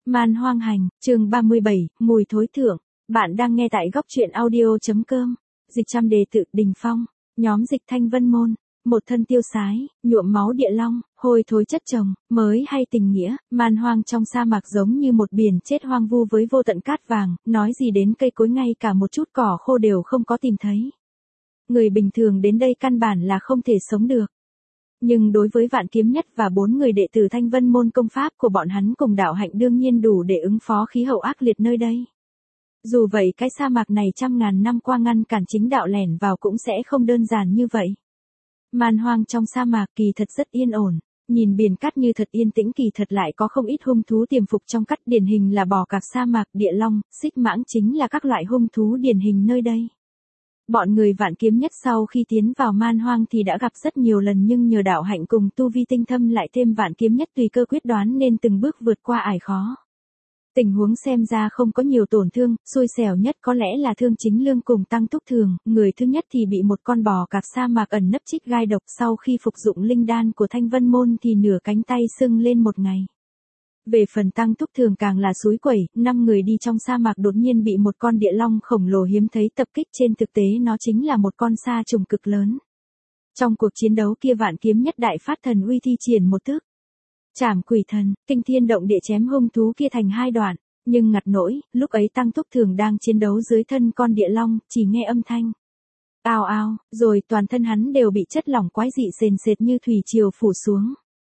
Man hoang hành, chương 37, mùi thối thượng. Bạn đang nghe tại góc truyện audio.com. Dịch trăm đề tự Đình Phong, nhóm dịch Thanh Vân Môn, một thân tiêu sái, nhuộm máu địa long, hôi thối chất chồng, mới hay tình nghĩa, man hoang trong sa mạc giống như một biển chết hoang vu với vô tận cát vàng, nói gì đến cây cối ngay cả một chút cỏ khô đều không có tìm thấy. Người bình thường đến đây căn bản là không thể sống được. Nhưng đối với Vạn Kiếm Nhất và 4 người đệ tử Thanh Vân Môn công pháp của bọn hắn cùng đạo hạnh đương nhiên đủ để ứng phó khí hậu ác liệt nơi đây. Dù vậy cái sa mạc này trăm ngàn năm qua ngăn cản chính đạo lẻn vào cũng sẽ không đơn giản như vậy. Man hoang trong sa mạc kỳ thật rất yên ổn, nhìn biển cát như thật yên tĩnh kỳ thật lại có không ít hung thú tiềm phục trong cát, điển hình là bò cạp sa mạc, địa long, xích mãng chính là các loại hung thú điển hình nơi đây. Bọn người Vạn Kiếm Nhất sau khi tiến vào man hoang thì đã gặp rất nhiều lần, nhưng nhờ đạo hạnh cùng tu vi tinh thâm lại thêm Vạn Kiếm Nhất tùy cơ quyết đoán nên từng bước vượt qua ải khó. Tình huống xem ra không có nhiều tổn thương, xui xẻo nhất có lẽ là Thương Chính Lương cùng Tăng Túc Thường, người thứ nhất thì bị một con bò cạp sa mạc ẩn nấp chích gai độc, sau khi phục dụng linh đan của Thanh Vân Môn thì nửa cánh tay sưng lên một ngày. Về phần Tăng Túc Thường càng là xúi quẩy, 5 người đi trong sa mạc đột nhiên bị một con địa long khổng lồ hiếm thấy tập kích, trên thực tế nó chính là một con sa trùng cực lớn. Trong cuộc chiến đấu kia Vạn Kiếm Nhất đại phát thần uy thi triển một thức Trảm Quỷ Thần, kinh thiên động địa chém hung thú kia thành hai đoạn, nhưng ngặt nỗi, lúc ấy Tăng Túc Thường đang chiến đấu dưới thân con địa long, chỉ nghe âm thanh ao ao, rồi toàn thân hắn đều bị chất lỏng quái dị sền sệt như thủy triều phủ xuống.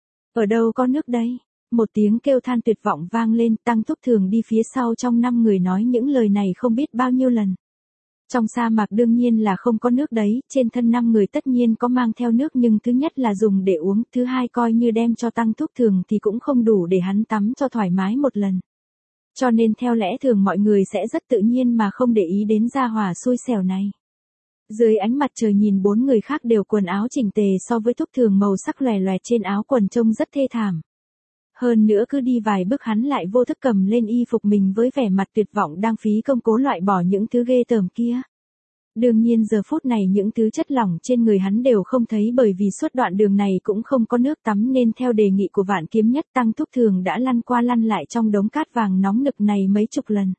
Ở đâu có nước đây? Một tiếng kêu than tuyệt vọng vang lên, Tăng Túc Thường đi phía sau trong 5 người nói những lời này không biết bao nhiêu lần. Trong sa mạc đương nhiên là không có nước đấy, trên thân 5 người tất nhiên có mang theo nước, nhưng thứ nhất là dùng để uống, thứ hai coi như đem cho Tăng Túc Thường thì cũng không đủ để hắn tắm cho thoải mái một lần. Cho nên theo lẽ thường mọi người sẽ rất tự nhiên mà không để ý đến gia hỏa xui xẻo này. Dưới ánh mặt trời nhìn 4 người khác đều quần áo chỉnh tề, so với Túc Thường màu sắc lòe loẹt trên áo quần trông rất thê thảm. Hơn nữa cứ đi vài bước hắn lại vô thức cầm lên y phục mình với vẻ mặt tuyệt vọng đang phí công cố loại bỏ những thứ ghê tởm kia. Đương nhiên giờ phút này những thứ chất lỏng trên người hắn đều không thấy, bởi vì suốt đoạn đường này cũng không có nước tắm, nên theo đề nghị của Vạn Kiếm Nhất, Tăng Túc Thường đã lăn qua lăn lại trong đống cát vàng nóng nực này mấy chục lần.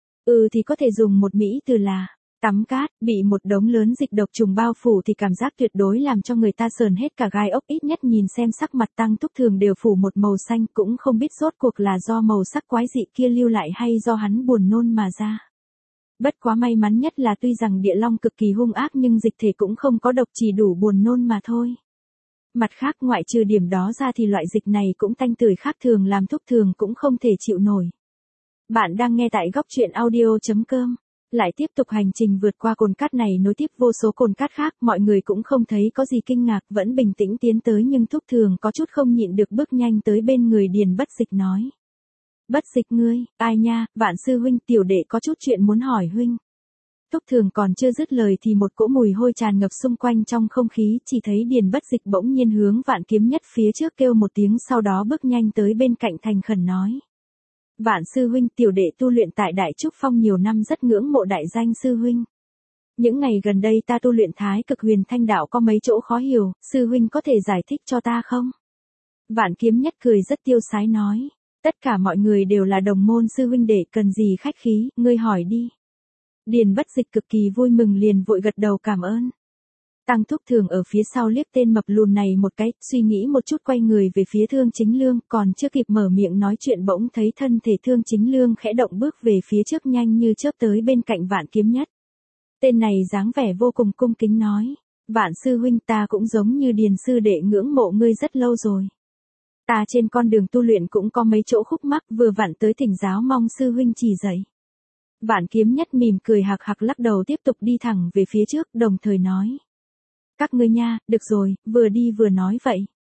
Thì có thể dùng một mỹ từ là tắm cát, bị một đống lớn dịch độc trùng bao phủ thì cảm giác tuyệt đối làm cho người ta sờn hết cả gai ốc, ít nhất nhìn xem sắc mặt Tăng Túc Thường đều phủ một màu xanh, cũng không biết rốt cuộc là do màu sắc quái dị kia lưu lại hay do hắn buồn nôn mà ra. Bất quá may mắn nhất là tuy rằng địa long cực kỳ hung ác nhưng dịch thể cũng không có độc, chỉ đủ buồn nôn mà thôi. Mặt khác ngoại trừ điểm đó ra thì loại dịch này cũng tanh tưởi khác thường, làm Túc Thường cũng không thể chịu nổi. Bạn đang nghe tại góc truyện audio.com. Lại tiếp tục hành trình vượt qua cồn cát này nối tiếp vô số cồn cát khác, mọi người cũng không thấy có gì kinh ngạc, vẫn bình tĩnh tiến tới, nhưng Túc Thường có chút không nhịn được bước nhanh tới bên người Điền Bất Dịch nói. Bất Dịch ngươi, ai nha, Vạn sư huynh, tiểu đệ có chút chuyện muốn hỏi huynh. Túc Thường còn chưa dứt lời thì một cỗ mùi hôi tràn ngập xung quanh trong không khí, chỉ thấy Điền Bất Dịch bỗng nhiên hướng Vạn Kiếm Nhất phía trước kêu một tiếng, sau đó bước nhanh tới bên cạnh thành khẩn nói. Vạn sư huynh, tiểu đệ tu luyện tại Đại Trúc Phong nhiều năm, rất ngưỡng mộ đại danh sư huynh. Những ngày gần đây ta tu luyện Thái Cực Huyền Thanh đạo có mấy chỗ khó hiểu, sư huynh có thể giải thích cho ta không? Vạn Kiếm Nhất cười rất tiêu sái nói. Tất cả mọi người đều là đồng môn sư huynh đệ, cần gì khách khí, ngươi hỏi đi. Điền Bất Dịch cực kỳ vui mừng liền vội gật đầu cảm ơn. Tăng Túc Thường ở phía sau liếc tên mập lùn này một cái, suy nghĩ một chút quay người về phía Thương Chính Lương, còn chưa kịp mở miệng nói chuyện bỗng thấy thân thể Thương Chính Lương khẽ động, bước về phía trước nhanh như chớp tới bên cạnh Vạn Kiếm Nhất. Tên này dáng vẻ vô cùng cung kính nói. Vạn sư huynh, ta cũng giống như Điền sư đệ ngưỡng mộ ngươi rất lâu rồi. Ta trên con đường tu luyện cũng có mấy chỗ khúc mắc, vừa vặn tới thỉnh giáo, mong sư huynh chỉ dạy. Vạn Kiếm Nhất mỉm cười hạc hạc lắc đầu tiếp tục đi thẳng về phía trước, đồng thời nói. Các ngươi nha, được rồi, vừa đi vừa nói vậy.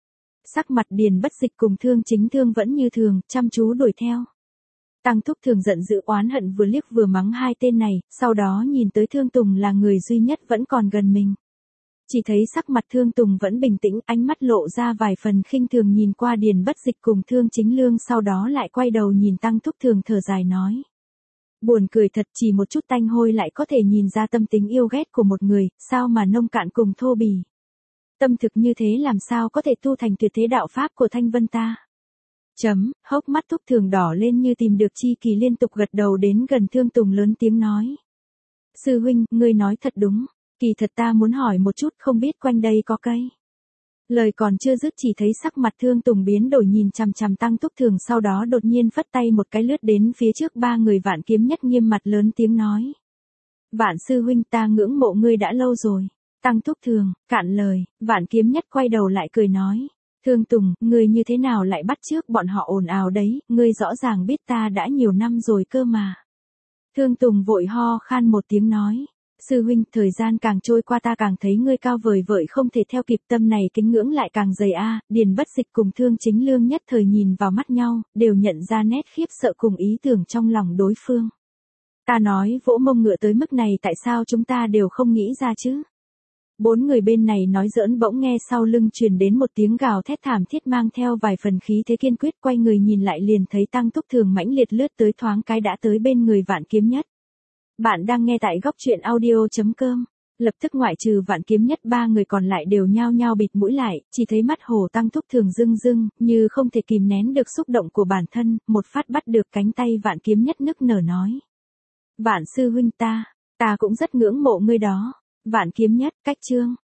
Sắc mặt Điền Bất Dịch cùng Thương Chính Thương vẫn như thường, chăm chú đuổi theo. Tăng Túc Thường giận dữ oán hận vừa liếc vừa mắng hai tên này, sau đó nhìn tới Thương Tùng là người duy nhất vẫn còn gần mình. Chỉ thấy sắc mặt Thương Tùng vẫn bình tĩnh, ánh mắt lộ ra vài phần khinh thường nhìn qua Điền Bất Dịch cùng Thương Chính Lương, sau đó lại quay đầu nhìn Tăng Túc Thường thở dài nói. Buồn cười thật, chỉ một chút tanh hôi lại có thể nhìn ra tâm tính yêu ghét của một người, sao mà nông cạn cùng thô bỉ. Tâm thực như thế làm sao có thể tu thành tuyệt thế đạo pháp của Thanh Vân ta. Hốc mắt Thúc Thường đỏ lên như tìm được chi kỳ, liên tục gật đầu đến gần Thương Tùng lớn tiếng nói. Sư huynh, ngươi nói thật đúng, kỳ thật ta muốn hỏi một chút, không biết quanh đây có cây. Lời còn chưa dứt chỉ thấy sắc mặt Thương Tùng biến đổi, nhìn chằm chằm Tăng Túc Thường, sau đó đột nhiên phất tay một cái lướt đến phía trước ba người Vạn Kiếm Nhất, nghiêm mặt lớn tiếng nói. Vạn sư huynh, ta ngưỡng mộ ngươi đã lâu rồi. Tăng Túc Thường, cạn lời, Vạn Kiếm Nhất quay đầu lại cười nói. Thương Tùng, ngươi như thế nào lại bắt chước bọn họ ồn ào đấy, ngươi rõ ràng biết ta đã nhiều năm rồi cơ mà. Thương Tùng vội ho khan một tiếng nói. Sư huynh, thời gian càng trôi qua ta càng thấy ngươi cao vời vợi không thể theo kịp, tâm này kính ngưỡng lại càng dày a. Điền Bất Dịch cùng Thương Chính Lương nhất thời nhìn vào mắt nhau, đều nhận ra nét khiếp sợ cùng ý tưởng trong lòng đối phương. Ta nói vỗ mông ngựa tới mức này tại sao chúng ta đều không nghĩ ra chứ? Bốn người bên này nói giỡn, bỗng nghe sau lưng truyền đến một tiếng gào thét thảm thiết mang theo vài phần khí thế kiên quyết, quay người nhìn lại liền thấy Tăng Túc Thường mãnh liệt lướt tới, thoáng cái đã tới bên người Vạn Kiếm Nhất. Bạn đang nghe tại góc truyện audio.com. Lập tức ngoại trừ Vạn Kiếm Nhất, ba người còn lại đều nhao nhao bịt mũi lại, chỉ thấy mắt Hồ Tăng Túc Thường rưng rưng, như không thể kìm nén được xúc động của bản thân, một phát bắt được cánh tay Vạn Kiếm Nhất, nức nở nói. Vạn sư huynh, ta cũng rất ngưỡng mộ ngươi đó. Vạn Kiếm Nhất, cách chương.